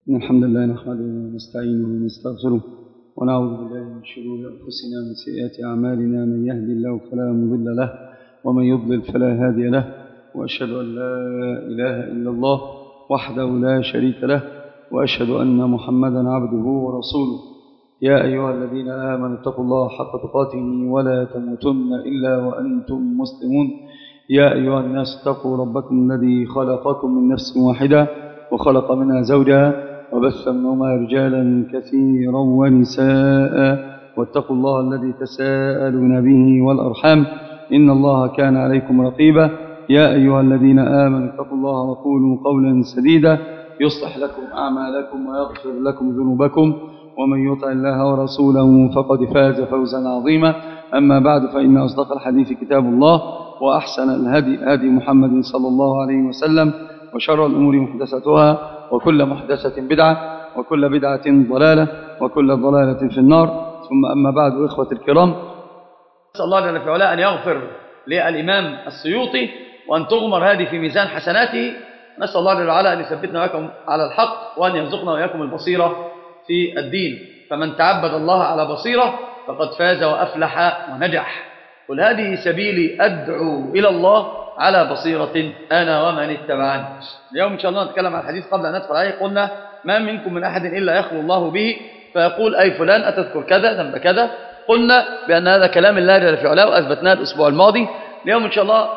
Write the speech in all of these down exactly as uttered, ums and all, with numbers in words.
إن الحمد لله نحمده ونستعينه ونستغفره ونعوذ بالله من شرور أنفسنا ومن سيئات أعمالنا. من يهدي الله فلا مضل له ومن يضلل فلا هادي له، وأشهد أن لا إله إلا الله وحده لا شريك له، وأشهد أن محمدا عبده ورسوله. يا أيها الذين آمنوا اتقوا الله حق تقاته ولا تموتن إلا وأنتم مسلمون. يا أيها الناس اتقوا ربكم الذي خلقكم من نفس واحدة وخلق منها زوجها وبث منهما رجالا كثيرا ونساء، واتقوا الله الذي تساءلون به والأرحام إن الله كان عليكم رقيبا. يا أيها الذين آمنوا اتقوا الله وقولوا قولا سديدا يصلح لكم أعمالكم ويغفر لكم ذنوبكم، ومن يطع الله ورسوله فقد فاز فوزا عظيما. أما بعد، فإن أصدق الحديث كتاب الله، وأحسن الهدي هدي محمد صلى الله عليه وسلم، وشر الأمور محدثاتها، وكل محدثة بدعة، وكل بدعة ضلالة، وكل ضلالة في النار. ثم أما بعد، إخوة الكرام، نسأل الله جل في علاه أن يغفر للإمام السيوطي وأن تغمر هذه في ميزان حسناته. نسأل الله جل وعلا أن يثبتنا وإياكم على الحق، وأن يرزقنا وإياكم البصيرة في الدين. فمن تعبد الله على بصيرة فقد فاز وأفلح ونجح. قل هذه سبيلي أدعو إلى الله على بصيرة أنا ومن اتبعني. اليوم إن شاء الله نتكلم عن الحديث. قبل أن ندخل عليه قلنا ما منكم من أحد إلا يخلو الله به فيقول أي فلان أتذكر كذا ذنب كذا. قلنا بأن هذا كلام الله جل في علاه، وأثبتناه الأسبوع الماضي. اليوم إن شاء الله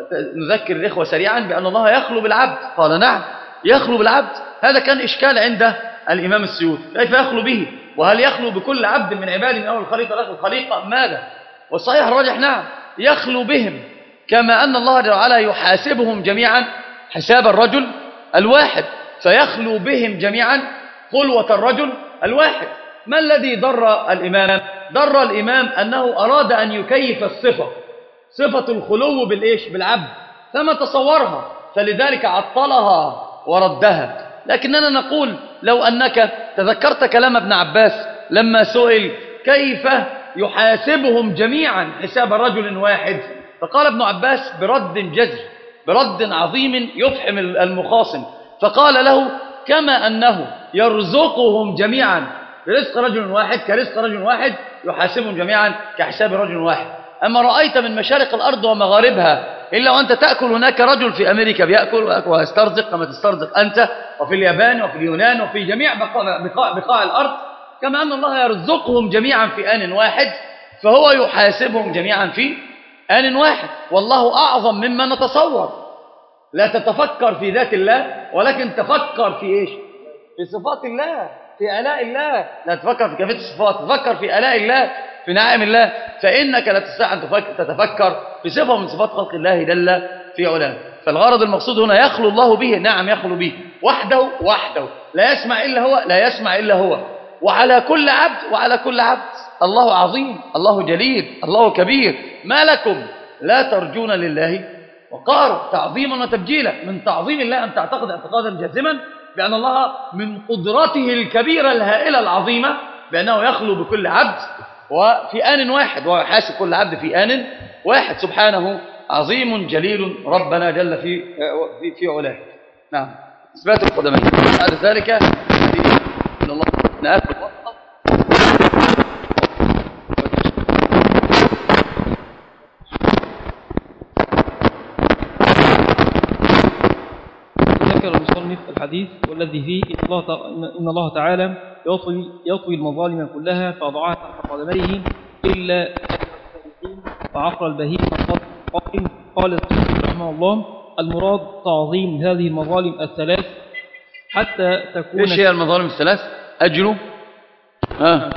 نذكر الإخوة سريعا بأن الله يخلو بالعبد. قال نعم يخلو بالعبد. هذا كان إشكال عند الإمام السيوطي، كيف يخلو به؟ وهل يخلو بكل عبد من عباده من أول الخليقة لآخر الخليقة؟ ماذا؟ والصحيح الراجح نعم يخلو بهم، كما أن الله جل وعلا يحاسبهم جميعا حساب الرجل الواحد، فيخلو بهم جميعا خلوة الرجل الواحد. ما الذي ضر الإمام؟ ضر الإمام أنه أراد أن يكيف الصفة، صفة الخلو بالإيش؟ بالعبد، فما تصورها، فلذلك عطلها وردها. لكننا نقول لو أنك تذكرت كلام ابن عباس لما سئل كيف يحاسبهم جميعا حساب رجل واحد، فقال ابن عباس برد جزر، برد عظيم يفحم المخاصم، فقال له كما أنه يرزقهم جميعا برزق رجل واحد كرزق رجل واحد يحاسبهم جميعا كحساب رجل واحد. أما رأيت من مشارق الأرض ومغاربها إلا وأنت تأكل هناك رجل في أمريكا بيأكل ويسترزق كما تسترزق أنت، وفي اليابان وفي اليونان وفي جميع بقاع, بقاع الأرض، كما أن الله يرزقهم جميعا في آن واحد فهو يحاسبهم جميعا في آن واحد. والله أعظم مما نتصور. لا تتفكر في ذات الله، ولكن تفكر في إيش؟ في صفات الله، في آلاء الله. لا تفكر في كيفية الصفات، تفكر في آلاء الله، في نعم الله، فإنك لا تستطيع أن تتفكر في صفة من صفات خلق الله جل في علاه. فالغرض المقصود هنا يخلو الله به، نعم يخلو به وحده وحده، لا يسمع إلا هو، لا يسمع إلا هو. وعلى كل عبد وعلى كل عبد الله عظيم، الله جليل، الله كبير. ما لكم لا ترجون لله وقارا؟ تعظيما وتبجيلا. من تعظيم الله أن تعتقد اعتقادا جازما بأن الله من قدرته الكبيرة الهائلة العظيمة بأنه يخلو بكل عبد وفي آن واحد، ويحاسب كل عبد في آن واحد. سبحانه عظيم جليل ربنا جل في في, في علاه. نعم، إثبات القدمين. بعد ذلك إن الله نأكل ذكر المصنف الحديث والذي فيه إن الله تعالى يطوي, يطوي المظالم كلها فأضعها تحت قدميه إلا وعقر البهيمة. قال قال السيوطي رحمه الله المراد تعظيم هذه المظالم الثلاث حتى تكون. إيش هي المظالم الثلاث؟ أجر ها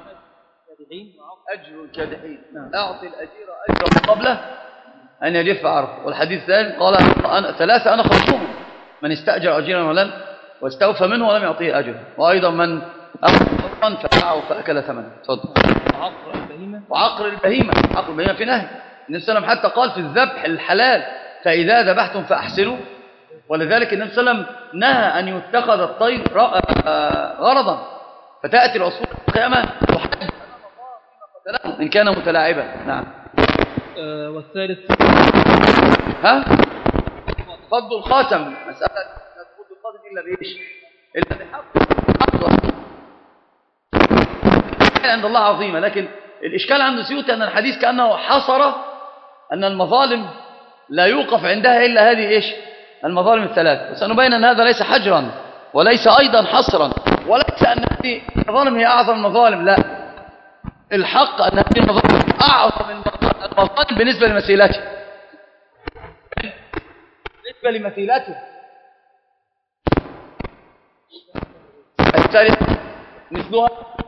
أجر الكادحين. أعطي الأجير أجر قبله أن يجف عرفه. والحديث الثاني قال أنا ثلاثة أنا خلصهم: من استأجر أجيرا ولم واستوفى منه ولم يعطيه أجر، وأيضا من أخذ حقا فباعه فأكل ثمنه. تفضل. وعقر البهيمة. وعقر البهيمة، عقر البهيمة في نهي. النبي صلى الله عليه وسلم حتى قال في الذبح الحلال فإذا ذبحتم فأحسنوا. ولذلك النبي صلى الله عليه وسلم نهى أن يتخذ الطير غرضا، فتأتي العصفور القيامة وحد إن كان متلاعبا. نعم. أه والثالث ها فض الخاتم، مسألة لا تفض الخاتم إلا بإيش؟ إلا بحق. عند الله عظيمة، لكن الإشكال عند السيوطي أن الحديث كأنه حصر أن المظالم لا يوقف عندها إلا هذه إيش المظالم الثلاث. وسنبين أن هذا ليس حجرا وليس أيضا حصرا، وليس أن هذه المظالم هي أعظم المظالم، لا، الحق أن هذه المظالم أعظم المظالم بالنسبة لمثيلتها، بالنسبة لمثيلتها. الثالث مثلها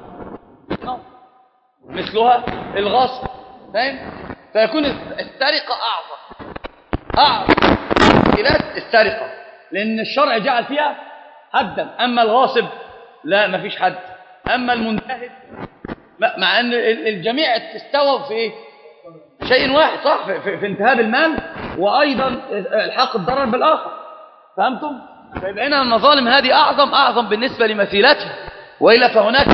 مثلها الغصب، فاهم؟ فيكون السرقة أعظم أعظم مثيلات السرقة، لأن الشرع جعل فيها حدا. أما الغاصب لا، ما فيش حد. أما المنتهب، مع أن الجميع استوى في إيه؟ شيء واحد، صح، في, في, في انتهاب المال وأيضا الحق الضرر بالآخر. فهمتم؟ فيبقى هنا المظالم هذه أعظم أعظم بالنسبة لمثيلاتها، وإلا فهناك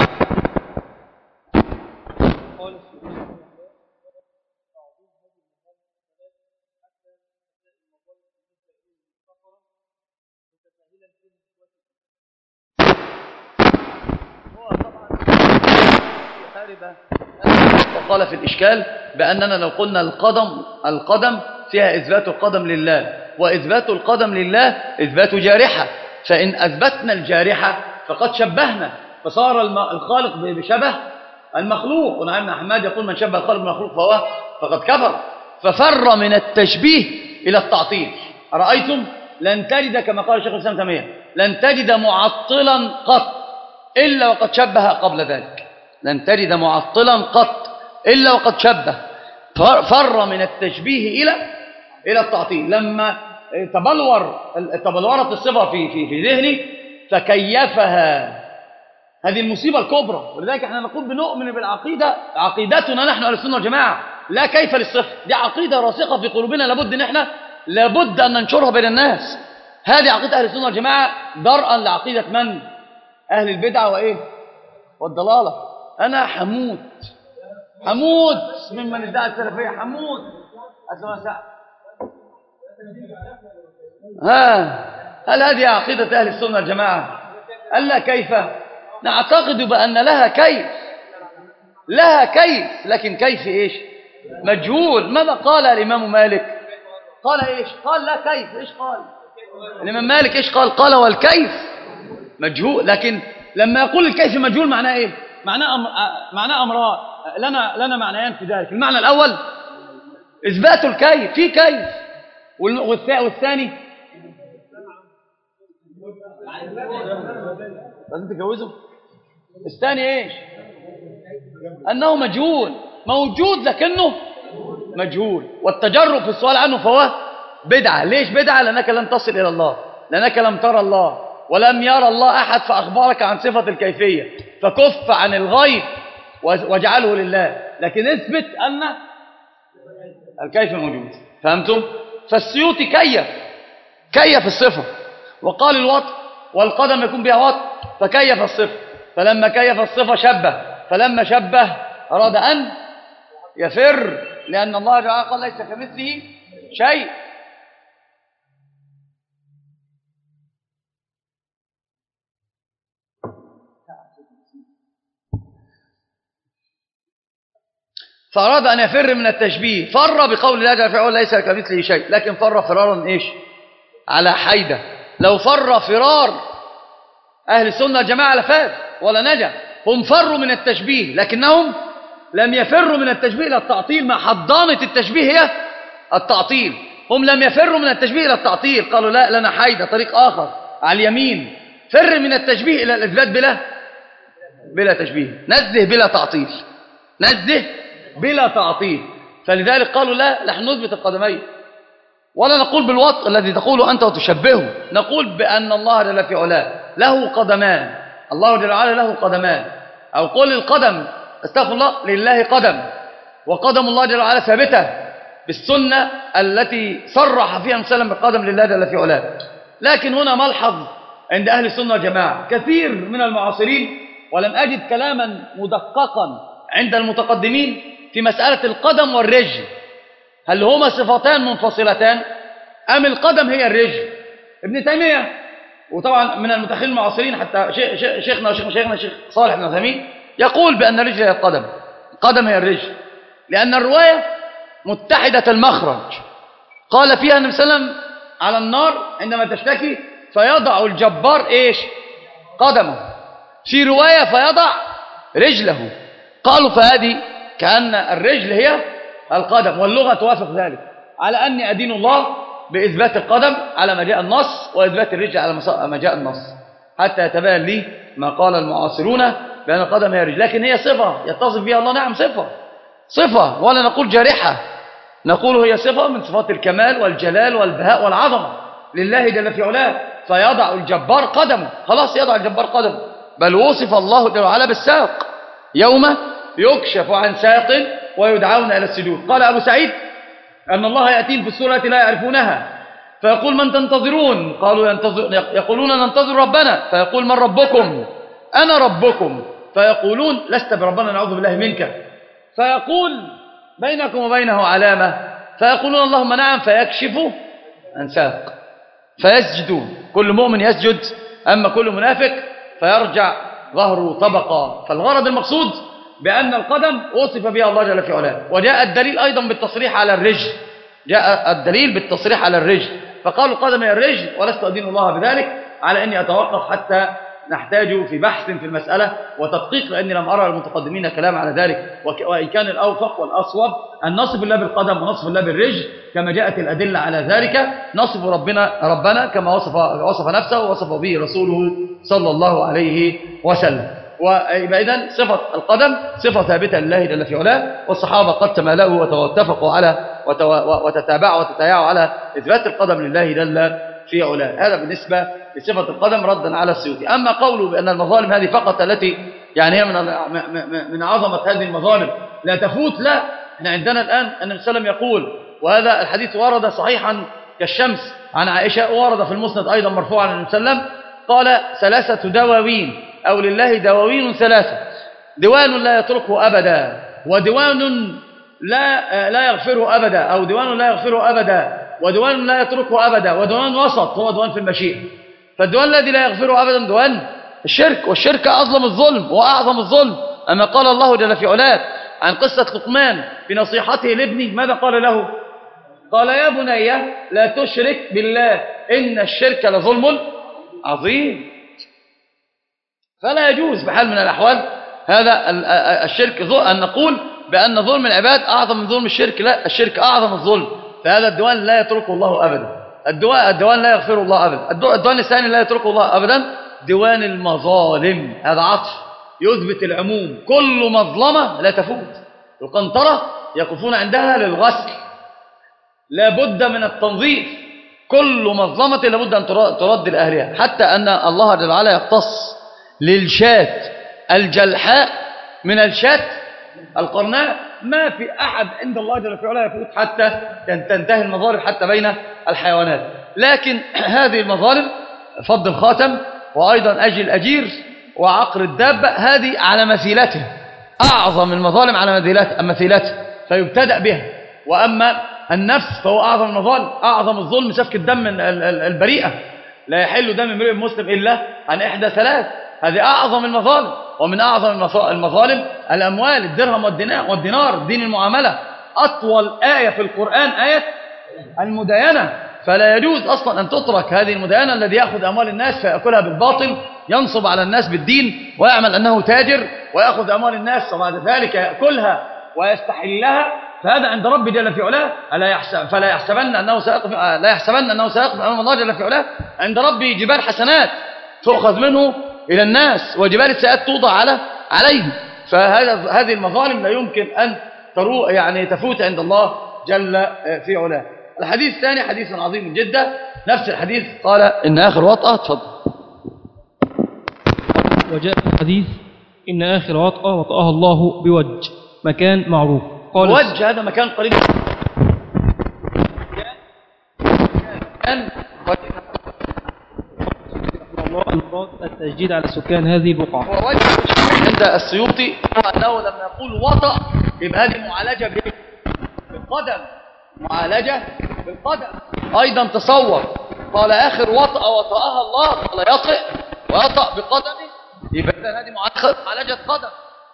وقال في الإشكال بأننا لو قلنا القدم القدم فيها إثبات القدم لله، وإثبات القدم لله إثبات جارحة، فإن أثبتنا الجارحة فقد شبهنا، فصار الخالق بشبه المخلوق. ونعم أحمد يقول من شبه الخالق بالمخلوق فهو فقد كفر، ففر من التشبيه إلى التعطيل. أرأيتم؟ لن تجد كما قال الشيخ الإسلام تيمية لن تجد معطلا قط إلا وقد شبه قبل ذلك، لن تجد معطلا قط إلا وقد شبه، فر من التشبيه إلى إلى التعطيل. لما تبلور تبلورت الصفة في في في ذهني فكيفها، هذه المصيبة الكبرى. ولذلك احنا نقول بنؤمن بالعقيدة، عقيدتنا نحن أهل السنة والجماعة لا كيف للصفة، دي عقيدة راسخة في قلوبنا، لابد ان احنا لابد ان ننشرها بين الناس. هذه عقيدة أهل السنة والجماعة درءا لعقيدة من؟ أهل البدعة وإيه؟ والضلالة. أنا حمود حمود ممن ادعى السلفية، حمود أسمع سعد. ها هل هذه عقيدة أهل السنة والجماعة؟ ألا كيف؟ نعتقد بأن لها كيف، لها كيف، لكن كيف إيش؟ مجهول. ماذا قال الإمام مالك؟ قال إيش؟ قال لا كيف. إيش قال الإمام مالك؟ إيش قال؟ قال والكيف مجهول. لكن لما يقول الكيف مجهول معناه إيه؟ معناه أمر... معناه أمران، لنا لنا معنيان في ذلك. المعنى الأول إثبات الكيف، في كيف، والثاني لازم تجوزه. الثاني إيش؟ أنه مجهول، موجود لكنه مجهول، والتجرؤ في السؤال عنه فهو بدعة. ليش بدعة؟ لأنك لم تصل إلى الله، لأنك لم ترى الله، ولم يرى الله أحد فأخبرك عن صفة الكيفية، فكف عن الغيب واجعله لله، لكن اثبت أن الكيف موجود. فهمتم؟ فالسيوطي كيف كيف الصفة، وقال الوطء والقدم يكون بها وطء، فكيف الصفة. فلما كيف الصفة شبه، فلما شبه أراد أن يفر، لأن الله تعالى قال ليس كمثله شيء. فأراد أن يفر من التشبيه، فر بقول الله جل وعلا ليس كمثله شيء، لكن فر فرارا إيش؟ على حيدة. لو فر فرار أهل السنة والجماعة لفاز ولا نجا. هم فروا من التشبيه لكنهم لم يفروا من التشبيه إلى التعطيل، مع حضانة التشبيه هي التعطيل. هم لم يفروا من التشبيه إلى التعطيل، قالوا لا لنا حيدة، طريق آخر على اليمين. فر من التشبيه إلى الإثبات بلا بلا تشبيه، نزه بلا تعطيل، نزه بلا تعطيل. فلذلك قالوا لا نحن نثبت القدمين، ولا نقول بالوطء الذي تقوله أنت وتشبهه، نقول بأن الله جل في علاه له قدمان، الله جل وعلا له قدمان. أو قول القدم استغفر الله لله قدم، وقدم الله جل وعلا ثابتة بالسنة التي صرح فيها مسلم بالقدم لله جل في علاه. لكن هنا ملحظ عند أهل السنة والجماعة كثير من المعاصرين، ولم أجد كلاما مدققا عند المتقدمين في مسألة القدم والرجل، هل هما صفتان منفصلتان أم القدم هي الرجل؟ ابن تيمية وطبعا من المتأخرين المعاصرين حتى شيخنا وشيخ شيخنا الشيخ صالح بن عثيمين يقول بأن الرجل هي القدم، القدم هي الرجل، لأن الرواية متحدة المخرج. قال فيها النبي صلى الله عليه وسلم على النار عندما تشتكي فيضع الجبار إيش؟ قدمه. في رواية فيضع رجله. قالوا فهذه كأن الرجل هي القدم، واللغة توافق ذلك، على أني أدين الله بإثبات القدم على ما جاء النص، وإثبات الرجل على ما جاء النص، حتى يتبين لي ما قال المعاصرون بأن القدم هي الرجل. لكن هي صفة يتصف بها الله، نعم صفة صفة، ولا نقول جارحة، نقول هي صفة من صفات الكمال والجلال والبهاء والعظمة لله جل في علاه. فيضع الجبار قدمه، خلاص يضع الجبار قدمه. بل وصف الله جل وعلا بالساق، يوم يكشف عن ساق ويدعون إلى السجود. قال أبو سعيد أن الله يأتين في السورة لا يعرفونها فيقول من تنتظرون؟ قالوا ينتظر يقولون ننتظر ربنا، فيقول من ربكم؟ أنا ربكم. فيقولون لست بربنا نعوذ بالله منك. فيقول بينكم وبينه علامة، فيقولون اللهم نعم، فيكشف عن ساق فيسجدون. كل مؤمن يسجد، أما كل منافق فيرجع ظهره طبقا. فالغرض المقصود بأن القدم وصف بها الله جل في علاه. وجاء الدليل أيضا بالتصريح على الرجل، جاء الدليل بالتصريح على الرجل، فقالوا القدم هي الرجل، ولست أدين الله بذلك، على أني أتوقف حتى نحتاج في بحث في المسألة وتدقيق، لأني لم أرى المتقدمين كلام على ذلك. وإن كان الأوفق والأصوب أن نصف الله بالقدم ونصف الله بالرجل كما جاءت الأدلة على ذلك. نصف ربنا ربنا كما وصف وصف نفسه ووصف به رسوله صلى الله عليه وسلم. وإذن صفة القدم صفة ثابتة لله جل في علاه، والصحابة قد تمالأوا واتفقوا على وتتابعوا وتتياعوا على إثبات القدم لله جل في علاه. هذا بالنسبة لصفة القدم ردا على السيوطي. أما قوله بأن المظالم هذه فقط التي يعني هي من من عظمة هذه المظالم لا تفوت، لا، احنا عندنا الآن أن النبي صلى الله عليه وسلم يقول، وهذا الحديث ورد صحيحا كالشمس عن عائشة، ورد في المسند أيضا مرفوعا عن النبي صلى الله عليه وسلم، قال ثلاثة دواوين أو لله دواوين ثلاثة، ديوان لا يتركه أبدا، وديوان لا لا يغفره أبدا، أو ديوان لا يغفره أبدا، وديوان لا يتركه أبدا، وديوان وسط هو ديوان في المشيئة. فالديوان الذي لا يغفره أبدا ديوان الشرك، والشرك أظلم الظلم وأعظم الظلم. أما قال الله جل في علاه عن قصة لقمان في نصيحته لابنه، ماذا قال له؟ قال يا بني لا تشرك بالله إن الشرك لظلم عظيم. فلا يجوز بحال من الأحوال هذا الشرك أن نقول بأن ظلم العباد أعظم من ظلم الشرك، لا، الشرك أعظم الظلم. فهذا الديوان لا يتركه الله أبدا، الديوان لا يغفره الله أبدا. الديوان الثاني لا يتركه الله أبدا ديوان المظالم، هذا عطف يثبت العموم، كل مظلمة لا تفوت. القنطرة يقفون عندها للغسل، لا بد من التنظيف، كل مظلمة لا بد أن ترد لأهلها، حتى أن الله جل وعلا يقتص للشاة الجلحاء من الشاة القرناء. ما في أحد عند الله جل وعلا يفوت حتى تنتهي المظالم حتى بين الحيوانات. لكن هذه المظالم فض الخاتم، وأيضا أجل الأجير، وعقر الدابة، هذه على مثيلته، أعظم المظالم على مثيلته فيبتدأ بها. وأما النفس فهو أعظم المظالم، أعظم الظلم سفك الدم البريئة، لا يحل دم امرئ مسلم إلا عن إحدى ثلاث، هذه أعظم المظالم. ومن أعظم المظالم الأموال، الدرهم والدينار، دين المعاملة. أطول آية في القرآن آية المداينة، فلا يجوز أصلا أن تترك هذه المداينة. الذي يأخذ أموال الناس فيأكلها بالباطل، ينصب على الناس بالدين ويعمل أنه تاجر، ويأخذ أموال الناس وبعد ذلك يأكلها ويستحلها، فهذا عند رب جل في علاه ألا يحسب فلا يحسبن أنه سيقف لا يحسبن أنه سيقف أمام الله جل في علاه. عند ربي جبال حسنات تؤخذ منه إلى الناس، وجبال السيئات توضع على عليه. فهذا هذه المظالم لا يمكن أن تروح يعني تفوت عند الله جل في علاه. الحديث الثاني حديث عظيم جدا، نفس الحديث قال إن آخر وطأة، تفضل. وجاء الحديث إن آخر وطأة وطأها الله بوجه، مكان معروف. قال وجه هذا مكان قريب مكان المراد التشديد على سكان هذه البقعة. ووجه عند السيوطي أنه لما يقول وطأ يبقى هذه معالجة بالقدم، معالجة بالقدم. أيضا تصور قال آخر وطأ وطأها الله، قال يطئ ويطأ بقدمه، يبقى هذه معالجة قدم.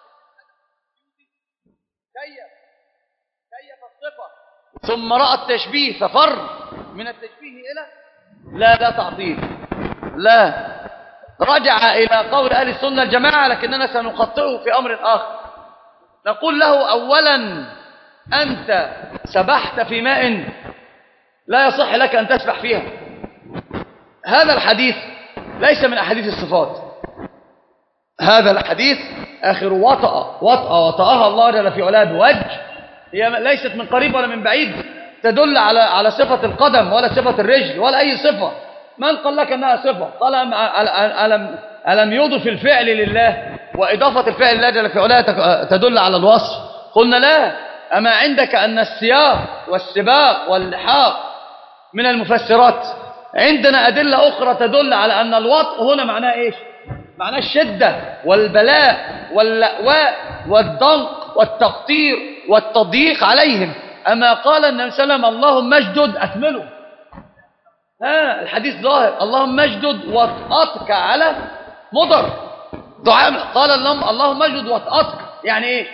كيف كيف الصفة ثم رأى التشبيه ففر من التشبيه إلى لا لا تعطيل، لا رجع إلى قول أهل السنة الجماعة، لكننا سنخطئه في أمر آخر. نقول له أولا أنت سبحت في ماء لا يصح لك أن تسبح فيها. هذا الحديث ليس من أحاديث الصفات، هذا الحديث آخر وطأ وطأ وطأها الله جل في علاه بوجه، هي ليست من قريب ولا من بعيد تدل على على صفة القدم ولا صفة الرجل ولا أي صفة. من قال لك أنها صفة؟ قال ألم, ألم يضف الفعل لله، وإضافة الفعل لله جل في علاه تدل على الوصف؟ قلنا لا. أما عندك أن السياق والسباق واللحاق من المفسرات؟ عندنا أدلة أخرى تدل على أن الوطء هنا معناه إيش؟ معناه الشدة والبلاء واللأواء والضنك والتقطير والتضييق عليهم. أما قال النبي صلى الله عليه وسلم اللهم اجدد أكمله، ها الحديث ظاهر اللهم اجدد وطأتك على مضر دعاء. قال اللهم اللهم اجدد وطأتك يعني إيش؟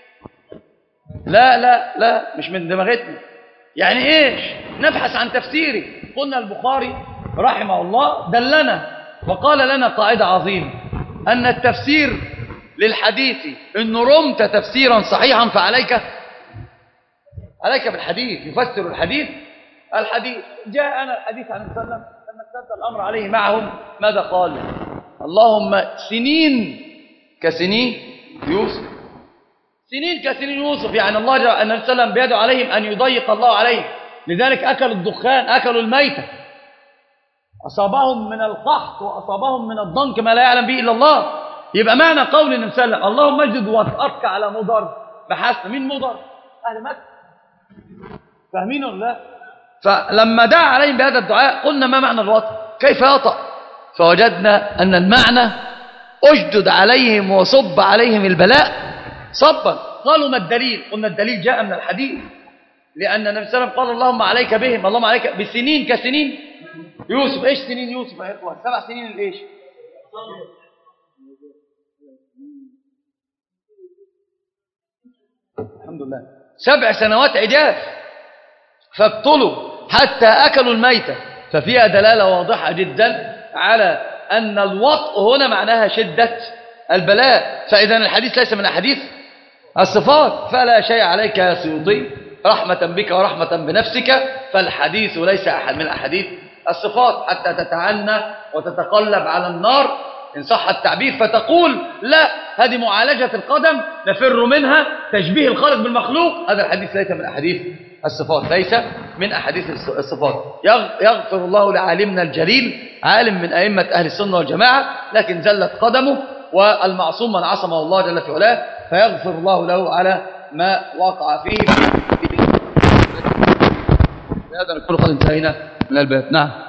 لا لا لا مش من دماغتنا. يعني إيش؟ نبحث عن تفسيره. قلنا البخاري رحمه الله دلنا وقال لنا قاعدة عظيمة، أن التفسير للحديث إن رمت تفسيرا صحيحا فعليك عليك بالحديث. يفسر الحديث الحديث جاءنا الحديث عن النبي صلى الله عليه وسلم لما اشتد الأمر عليه معهم ماذا قال؟ اللهم سنين كسنين يوسف، سنين كسنين يوسف، يعني الله النبي صلى الله عليه وسلم بيدعو عليهم أن يضيق الله عليهم، لذلك أكلوا الدخان أكلوا الميتة، أصابهم من القحط وأصابهم من الضنك ما لا يعلم به إلا الله. يبقى معنى قول النبي صلى الله عليه وسلم اللهم اجد وطأتك على مضر، بحثنا مين مضر؟ أهل مكة، فاهمين ولا لا؟ فلما دعا عليهم بهذا الدعاء قلنا ما معنى الوطأ؟ كيف يطأ؟ فوجدنا أن المعنى أجدد عليهم وصب عليهم البلاء صبا. قالوا ما الدليل؟ قلنا الدليل جاء من الحديث، لأن النبي صلى الله عليه وسلم قال اللهم عليك بهم، اللهم عليك بسنين كسنين يوسف. إيش سنين يوسف يا إخوان؟ سبع سنين الإيش؟ الحمد لله سبع سنوات عجاف، فابطلوا حتى أكلوا الميتة. ففيها دلالة واضحة جدا على أن الوطء هنا معناها شدة البلاء. فإذا الحديث ليس من أحاديث الصفات، فلا شيء عليك يا سيوطي رحمة بك ورحمة بنفسك، فالحديث ليس أحد من أحاديث الصفات حتى تتعنى وتتقلب على النار إن صح التعبير، فتقول لا هذه معالجة القدم نفر منها، تشبيه الخالق بالمخلوق. هذا الحديث ليس من أحاديث الصفات، ليس من أحاديث الصفات. يغفر الله لعالمنا الجليل، عالم من أئمة أهل السنة والجماعة، لكن زلت قدمه، والمعصوم من عصمه الله جل في علاه، فيغفر الله له على ما وقع فيه. بهذا نكون قد انتهينا من الباب. نعم.